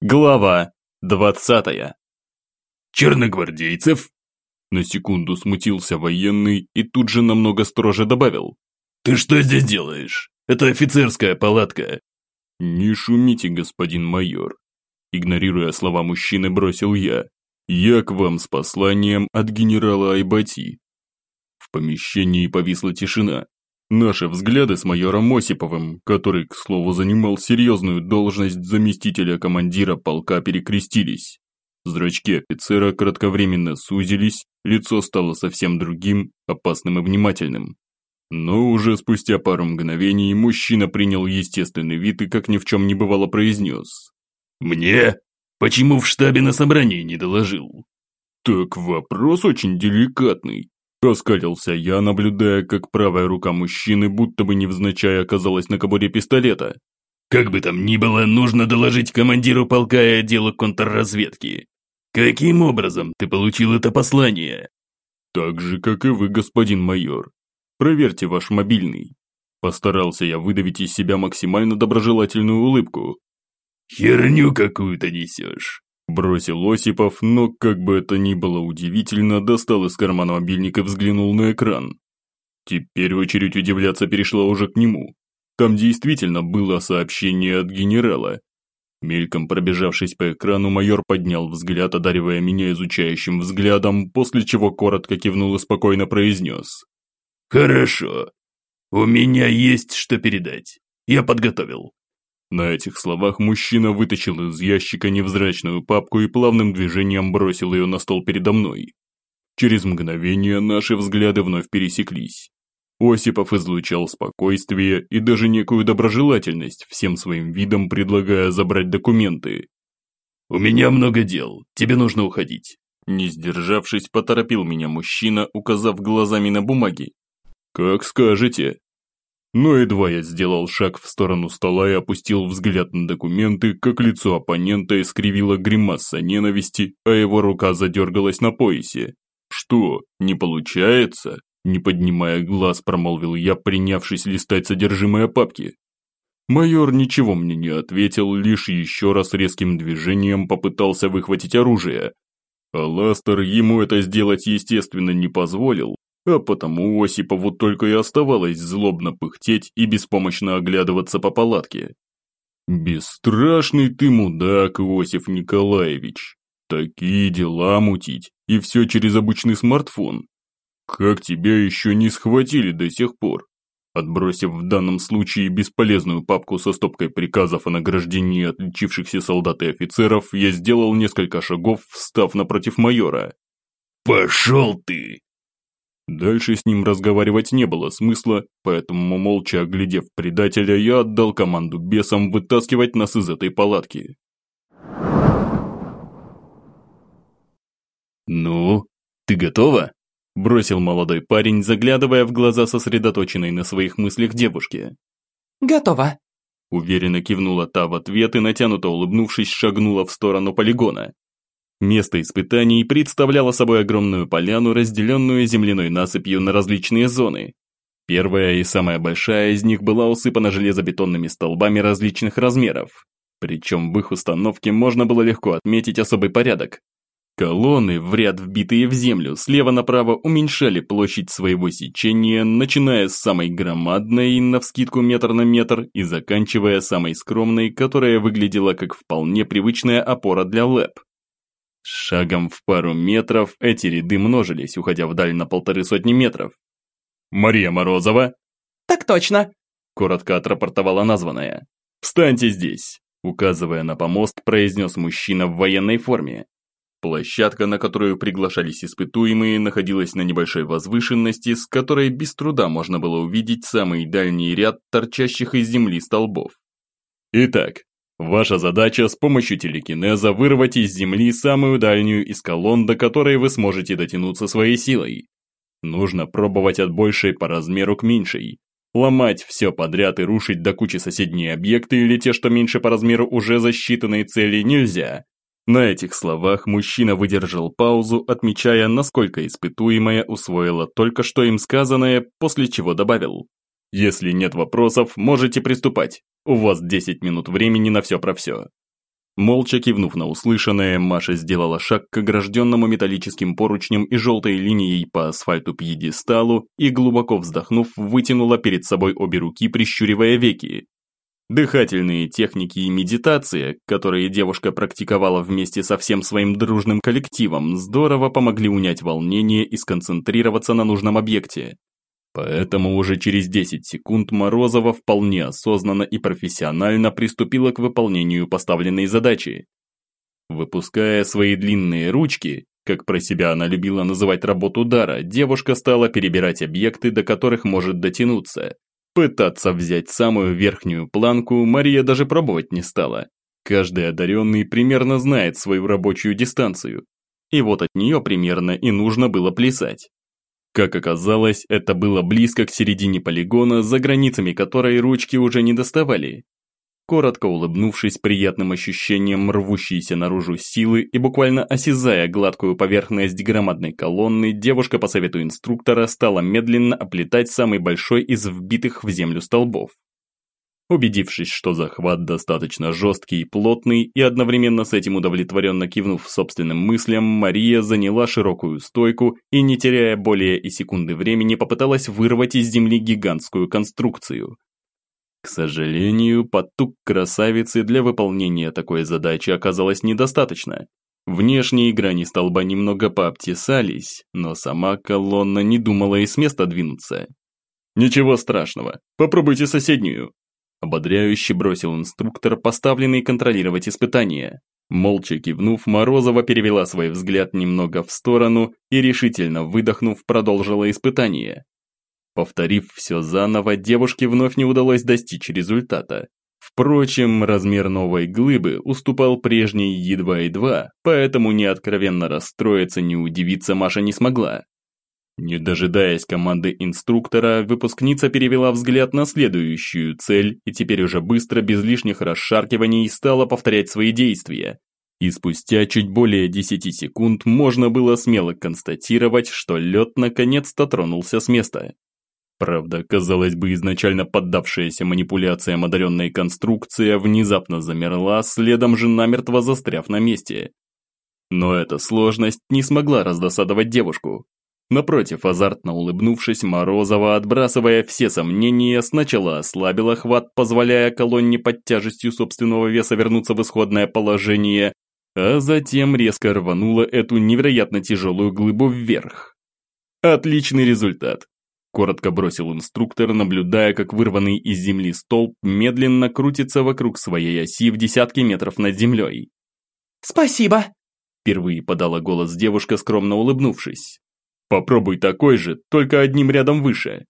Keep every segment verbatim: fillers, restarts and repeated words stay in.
Глава двадцатая. «Черногвардейцев?» На секунду смутился военный и тут же намного строже добавил. «Ты что здесь делаешь? Это офицерская палатка». «Не шумите, господин майор», игнорируя слова мужчины, бросил я. «Я к вам с посланием от генерала Айбати». В помещении повисла тишина. Наши взгляды с майором Осиповым, который, к слову, занимал серьезную должность заместителя командира полка, перекрестились. Зрачки офицера кратковременно сузились, лицо стало совсем другим, опасным и внимательным. Но уже спустя пару мгновений мужчина принял естественный вид и, как ни в чем не бывало, произнес. «Мне? Почему в штабе на собрании не доложил?» «Так вопрос очень деликатный». Оскалился я, наблюдая, как правая рука мужчины будто бы невзначай оказалась на кобуре пистолета. «Как бы там ни было, нужно доложить командиру полка и отделу контрразведки. Каким образом ты получил это послание?» «Так же, как и вы, господин майор. Проверьте ваш мобильный». Постарался я выдавить из себя максимально доброжелательную улыбку. «Херню какую-то несешь». Бросил Осипов, но, как бы это ни было удивительно, достал из кармана мобильник и взглянул на экран. Теперь очередь удивляться перешла уже к нему. Там действительно было сообщение от генерала. Мельком пробежавшись по экрану, майор поднял взгляд, одаривая меня изучающим взглядом, после чего коротко кивнул и спокойно произнес. «Хорошо. У меня есть что передать. Я подготовил». На этих словах мужчина вытащил из ящика невзрачную папку и плавным движением бросил ее на стол передо мной. Через мгновение наши взгляды вновь пересеклись. Осипов излучал спокойствие и даже некую доброжелательность, всем своим видом предлагая забрать документы. «У меня много дел, тебе нужно уходить». Не сдержавшись, поторопил меня мужчина, указав глазами на бумаги. «Как скажете». Но едва я сделал шаг в сторону стола и опустил взгляд на документы, как лицо оппонента искривило гримаса ненависти, а его рука задергалась на поясе. «Что, не получается?» Не поднимая глаз, промолвил я, принявшись листать содержимое папки. Майор ничего мне не ответил, лишь еще раз резким движением попытался выхватить оружие. А Ластер ему это сделать, естественно, не позволил, а потому Осипову только и оставалось злобно пыхтеть и беспомощно оглядываться по палатке. «Бесстрашный ты мудак, Иосиф Николаевич. Такие дела мутить, и все через обычный смартфон. Как тебя еще не схватили до сих пор?» Отбросив в данном случае бесполезную папку со стопкой приказов о награждении отличившихся солдат и офицеров, я сделал несколько шагов, встав напротив майора. «Пошел ты!» Дальше с ним разговаривать не было смысла, поэтому, молча оглядев предателя, я отдал команду бесам вытаскивать нас из этой палатки. «Ну, ты готова?» – бросил молодой парень, заглядывая в глаза сосредоточенной на своих мыслях девушки. «Готово», – уверенно кивнула та в ответ и, натянуто улыбнувшись, шагнула в сторону полигона. Место испытаний представляло собой огромную поляну, разделенную земляной насыпью на различные зоны. Первая и самая большая из них была усыпана железобетонными столбами различных размеров. Причем в их установке можно было легко отметить особый порядок. Колонны, в ряд вбитые в землю, слева направо уменьшали площадь своего сечения, начиная с самой громадной, навскидку метр на метр, и заканчивая самой скромной, которая выглядела как вполне привычная опора для лэп. Шагом в пару метров эти ряды множились, уходя вдаль на полторы сотни метров. «Мария Морозова?» «Так точно», – коротко отрапортовала названная. «Встаньте здесь», – указывая на помост, произнес мужчина в военной форме. Площадка, на которую приглашались испытуемые, находилась на небольшой возвышенности, с которой без труда можно было увидеть самый дальний ряд торчащих из земли столбов. Итак, ваша задача с помощью телекинеза вырвать из земли самую дальнюю из колонн, до которой вы сможете дотянуться своей силой. Нужно пробовать от большей по размеру к меньшей. Ломать все подряд и рушить до кучи соседние объекты или те, что меньше по размеру уже засчитанные цели, нельзя. На этих словах мужчина выдержал паузу, отмечая, насколько испытуемая усвоила только что им сказанное, после чего добавил. «Если нет вопросов, можете приступать. У вас десять минут времени на все про все». Молча кивнув на услышанное, Маша сделала шаг к огражденному металлическим поручнем и желтой линией по асфальту пьедесталу и, глубоко вздохнув, вытянула перед собой обе руки, прищуривая веки. Дыхательные техники и медитация, которые девушка практиковала вместе со всем своим дружным коллективом, здорово помогли унять волнение и сконцентрироваться на нужном объекте. Поэтому уже через десять секунд Морозова вполне осознанно и профессионально приступила к выполнению поставленной задачи. Выпуская свои длинные ручки, как про себя она любила называть работу дара, девушка стала перебирать объекты, до которых может дотянуться. Пытаться взять самую верхнюю планку Мария даже пробовать не стала. Каждый одаренный примерно знает свою рабочую дистанцию. И вот от нее примерно и нужно было плясать. Как оказалось, это было близко к середине полигона, за границами которой ручки уже не доставали. Коротко улыбнувшись приятным ощущением рвущейся наружу силы и буквально осязая гладкую поверхность громадной колонны, девушка по совету инструктора стала медленно оплетать самый большой из вбитых в землю столбов. Убедившись, что захват достаточно жесткий и плотный, и одновременно с этим удовлетворенно кивнув собственным мыслям, Мария заняла широкую стойку и, не теряя более и секунды времени, попыталась вырвать из земли гигантскую конструкцию. К сожалению, потуг красавицы для выполнения такой задачи оказалось недостаточно. Внешние грани столба немного пообтесались, но сама колонна не думала и с места двинуться. «Ничего страшного, попробуйте соседнюю», – ободряюще бросил инструктор, поставленный контролировать испытания. Молча кивнув, Морозова перевела свой взгляд немного в сторону и, решительно выдохнув, продолжила испытание. Повторив все заново, девушке вновь не удалось достичь результата. Впрочем, размер новой глыбы уступал прежней едва-едва, поэтому ни откровенно расстроиться, ни удивиться Маша не смогла. Не дожидаясь команды инструктора, выпускница перевела взгляд на следующую цель и теперь уже быстро, без лишних расшаркиваний, стала повторять свои действия. И спустя чуть более десяти секунд можно было смело констатировать, что лед наконец-то тронулся с места. Правда, казалось бы, изначально поддавшаяся манипуляциям одаренная конструкция внезапно замерла, следом же намертво застряв на месте. Но эта сложность не смогла раздосадовать девушку. Напротив, азартно улыбнувшись, Морозова, отбрасывая все сомнения, сначала ослабила хват, позволяя колонне под тяжестью собственного веса вернуться в исходное положение, а затем резко рванула эту невероятно тяжелую глыбу вверх. Отличный результат. Коротко бросил инструктор, наблюдая, как вырванный из земли столб медленно крутится вокруг своей оси в десятки метров над землей. «Спасибо!» Впервые подала голос девушка, скромно улыбнувшись. «Попробуй такой же, только одним рядом выше».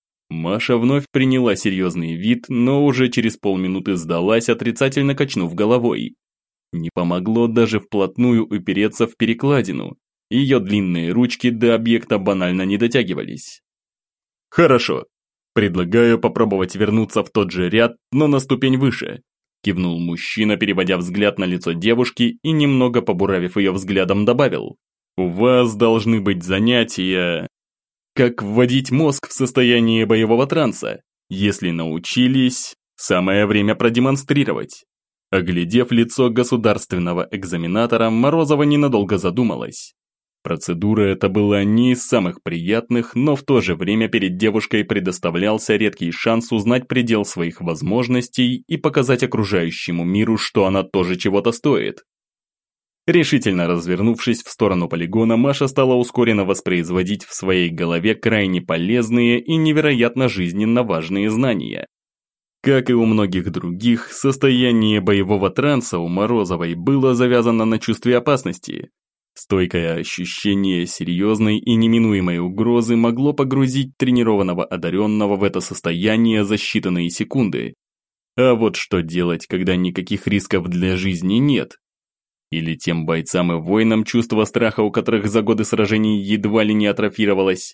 Маша вновь приняла серьезный вид, но уже через полминуты сдалась, отрицательно качнув головой. Не помогло даже вплотную упереться в перекладину. Ее длинные ручки до объекта банально не дотягивались. «Хорошо. Предлагаю попробовать вернуться в тот же ряд, но на ступень выше», кивнул мужчина, переводя взгляд на лицо девушки и, немного побуравив ее взглядом, добавил. «У вас должны быть занятия, как вводить мозг в состояние боевого транса. Если научились, самое время продемонстрировать». Оглядев лицо государственного экзаменатора, Морозова ненадолго задумалась. Процедура эта была не из самых приятных, но в то же время перед девушкой предоставлялся редкий шанс узнать предел своих возможностей и показать окружающему миру, что она тоже чего-то стоит. Решительно развернувшись в сторону полигона, Маша стала ускоренно воспроизводить в своей голове крайне полезные и невероятно жизненно важные знания. Как и у многих других, состояние боевого транса у Морозовой было завязано на чувстве опасности. Стойкое ощущение серьезной и неминуемой угрозы могло погрузить тренированного одаренного в это состояние за считанные секунды. А вот что делать, когда никаких рисков для жизни нет? Или тем бойцам и воинам, чувство страха у которых за годы сражений едва ли не атрофировалось?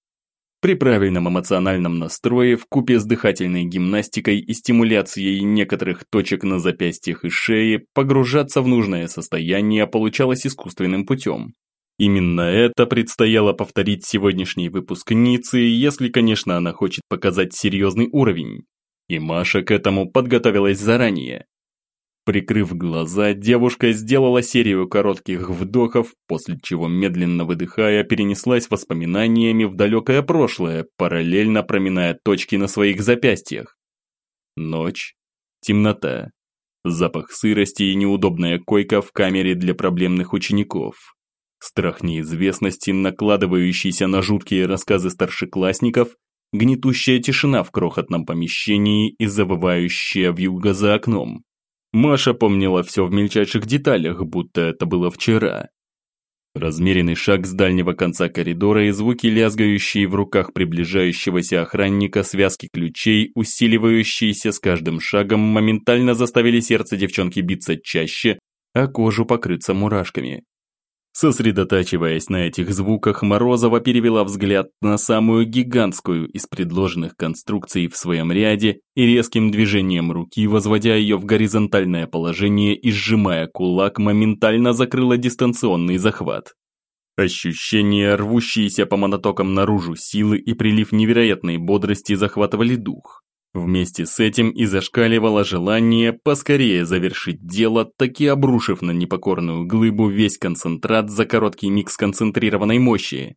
При правильном эмоциональном настрое, вкупе с дыхательной гимнастикой и стимуляцией некоторых точек на запястьях и шее, погружаться в нужное состояние получалось искусственным путем. Именно это предстояло повторить сегодняшней выпускнице, если, конечно, она хочет показать серьезный уровень. И Маша к этому подготовилась заранее. Прикрыв глаза, девушка сделала серию коротких вдохов, после чего, медленно выдыхая, перенеслась воспоминаниями в далекое прошлое, параллельно проминая точки на своих запястьях. Ночь, темнота, запах сырости и неудобная койка в камере для проблемных учеников. Страх неизвестности, накладывающийся на жуткие рассказы старшеклассников, гнетущая тишина в крохотном помещении и завывающая вьюга за окном. Маша помнила все в мельчайших деталях, будто это было вчера. Размеренный шаг с дальнего конца коридора и звуки, лязгающие в руках приближающегося охранника, связки ключей, усиливающиеся с каждым шагом, моментально заставили сердце девчонки биться чаще, а кожу покрыться мурашками. Сосредотачиваясь на этих звуках, Морозова перевела взгляд на самую гигантскую из предложенных конструкций в своем ряде и резким движением руки, возводя ее в горизонтальное положение и сжимая кулак, моментально закрыла дистанционный захват. Ощущения, рвущиеся по монотокам наружу силы и прилив невероятной бодрости захватывали дух. Вместе с этим и зашкаливало желание поскорее завершить дело, таки обрушив на непокорную глыбу весь концентрат за короткий миг сконцентрированной мощи.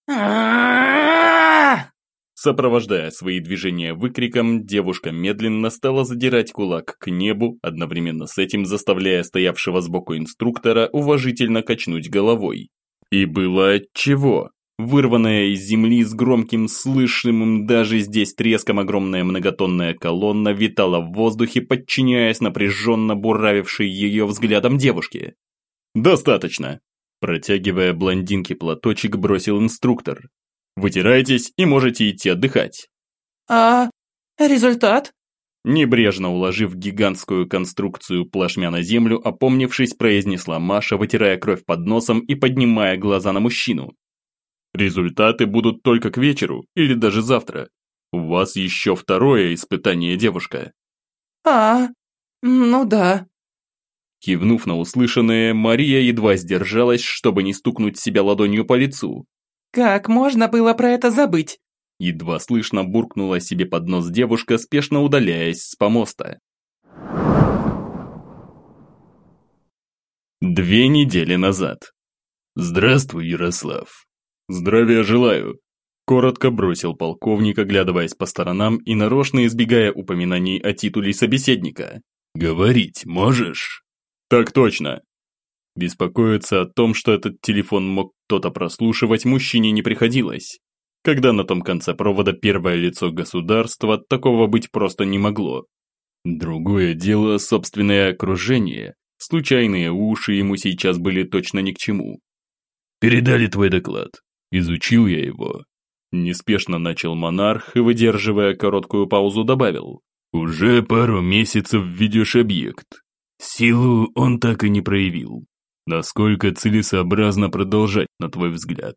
Сопровождая свои движения выкриком, девушка медленно стала задирать кулак к небу, одновременно с этим заставляя стоявшего сбоку инструктора уважительно качнуть головой. И было отчего. Вырванная из земли с громким, слышимым даже здесь треском огромная многотонная колонна витала в воздухе, подчиняясь напряженно буравившей ее взглядом девушке. «Достаточно!» Протягивая блондинке платочек, бросил инструктор. «Вытирайтесь и можете идти отдыхать». А результат? Небрежно уложив гигантскую конструкцию плашмя на землю, опомнившись, произнесла Маша, вытирая кровь под носом и поднимая глаза на мужчину. Результаты будут только к вечеру или даже завтра. У вас еще второе испытание, девушка. А, ну да. Кивнув на услышанное, Мария едва сдержалась, чтобы не стукнуть себя ладонью по лицу. Как можно было про это забыть? Едва слышно буркнула себе под нос девушка, спешно удаляясь с помоста. Две недели назад. Здравствуй, Ярослав. «Здравия желаю», – коротко бросил полковник, оглядываясь по сторонам и нарочно избегая упоминаний о титуле собеседника. «Говорить можешь?» «Так точно». Беспокоиться о том, что этот телефон мог кто-то прослушивать, мужчине не приходилось. Когда на том конце провода первое лицо государства, такого быть просто не могло. Другое дело – собственное окружение. Случайные уши ему сейчас были точно ни к чему. «Передали твой доклад. Изучил я его». Неспешно начал монарх и, выдерживая короткую паузу, добавил. «Уже пару месяцев ведешь объект. Силу он так и не проявил. Насколько целесообразно продолжать, на твой взгляд?»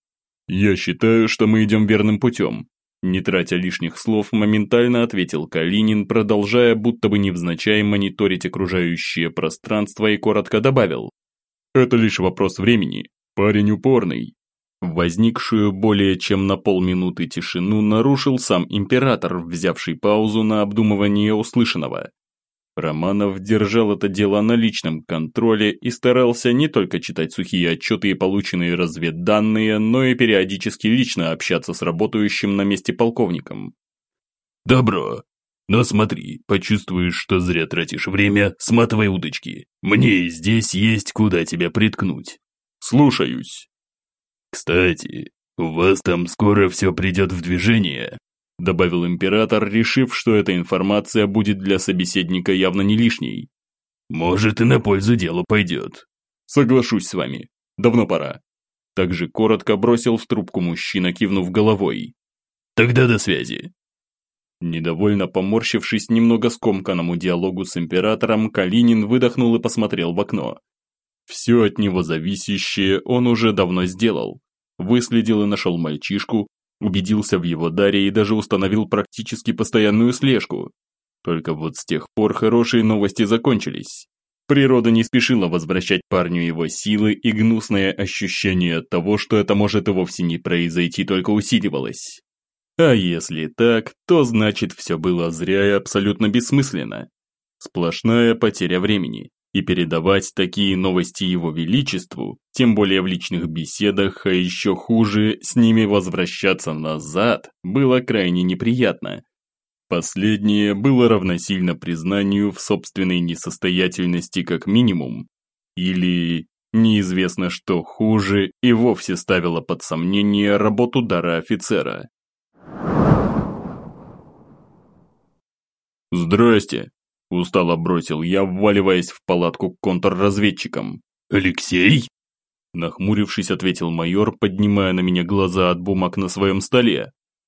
«Я считаю, что мы идем верным путем», – не тратя лишних слов, моментально ответил Калинин, продолжая будто бы невзначай мониторить окружающее пространство, и коротко добавил. «Это лишь вопрос времени. Парень упорный». Возникшую более чем на полминуты тишину нарушил сам император, взявший паузу на обдумывание услышанного. Романов держал это дело на личном контроле и старался не только читать сухие отчеты и полученные разведданные, но и периодически лично общаться с работающим на месте полковником. «Добро. Но смотри, почувствуешь, что зря тратишь время, сматывай удочки. Мне и здесь есть куда тебя приткнуть». «Слушаюсь». «Кстати, у вас там скоро все придет в движение», – добавил император, решив, что эта информация будет для собеседника явно не лишней. «Может, и на пользу делу пойдет». «Соглашусь с вами. Давно пора». Также коротко бросил в трубку мужчина, кивнув головой. «Тогда до связи». Недовольно поморщившись немного скомканному диалогу с императором, Калинин выдохнул и посмотрел в окно. Все от него зависящее он уже давно сделал. Выследил и нашел мальчишку, убедился в его даре и даже установил практически постоянную слежку. Только вот с тех пор хорошие новости закончились. Природа не спешила возвращать парню его силы, и гнусное ощущение от того, что это может и вовсе не произойти, только усиливалось. А если так, то значит все было зря и абсолютно бессмысленно. Сплошная потеря времени. И передавать такие новости его величеству, тем более в личных беседах, а еще хуже, с ними возвращаться назад, было крайне неприятно. Последнее было равносильно признанию в собственной несостоятельности как минимум. Или, неизвестно что хуже, и вовсе ставило под сомнение работу дара офицера. «Здрасте!» – устало бросил я, вваливаясь в палатку к контрразведчикам. «Алексей?» – нахмурившись, ответил майор, поднимая на меня глаза от бумаг на своем столе.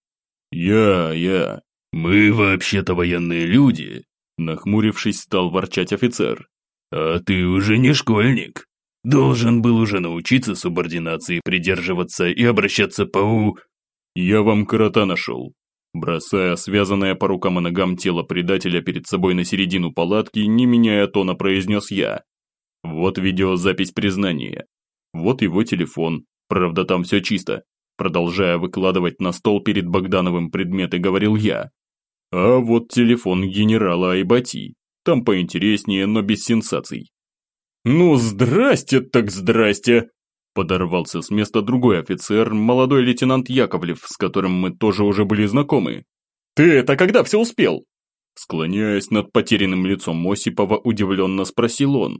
«Я, я. Мы вообще-то военные люди», – нахмурившись, стал ворчать офицер. «А ты уже не школьник. Должен был уже научиться субординации придерживаться и обращаться по у...» «Я вам крота нашел». Бросая связанное по рукам и ногам тело предателя перед собой на середину палатки, не меняя тона, произнес я. Вот видеозапись признания. Вот его телефон. Правда, там все чисто. Продолжая выкладывать на стол перед Богдановым предметы, говорил я. А вот телефон генерала Айбати. Там поинтереснее, но без сенсаций. «Ну, здрасте так здрасте!» Подорвался с места другой офицер, молодой лейтенант Яковлев, с которым мы тоже уже были знакомы. «Ты это когда все успел?» Склоняясь над потерянным лицом Осипова, удивленно спросил он.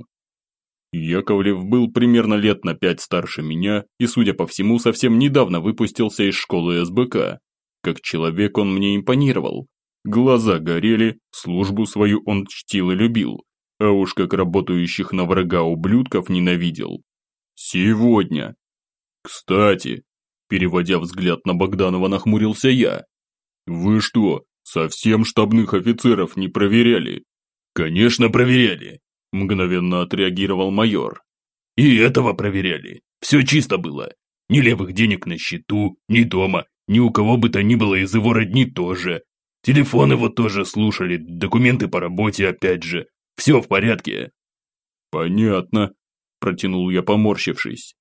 Яковлев был примерно лет на пять старше меня и, судя по всему, совсем недавно выпустился из школы эс бэ ка. Как человек он мне импонировал. Глаза горели, службу свою он чтил и любил, а уж как работающих на врага ублюдков ненавидел. Сегодня. Кстати, переводя взгляд на Богданова, нахмурился я. Вы что, совсем штабных офицеров не проверяли? Конечно, проверяли, мгновенно отреагировал майор. И этого проверяли. Все чисто было. Ни левых денег на счету, ни дома, ни у кого бы то ни было из его родни тоже. Телефоны вот тоже слушали, документы по работе опять же. Все в порядке. Понятно. Протянул я, поморщившись.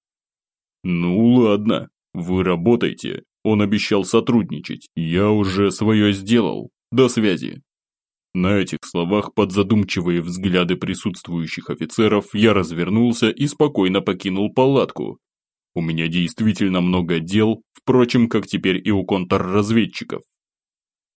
Ну ладно, вы работайте. Он обещал сотрудничать. Я уже свое сделал. До связи. На этих словах под задумчивые взгляды присутствующих офицеров я развернулся и спокойно покинул палатку. У меня действительно много дел, впрочем, как теперь и у контрразведчиков.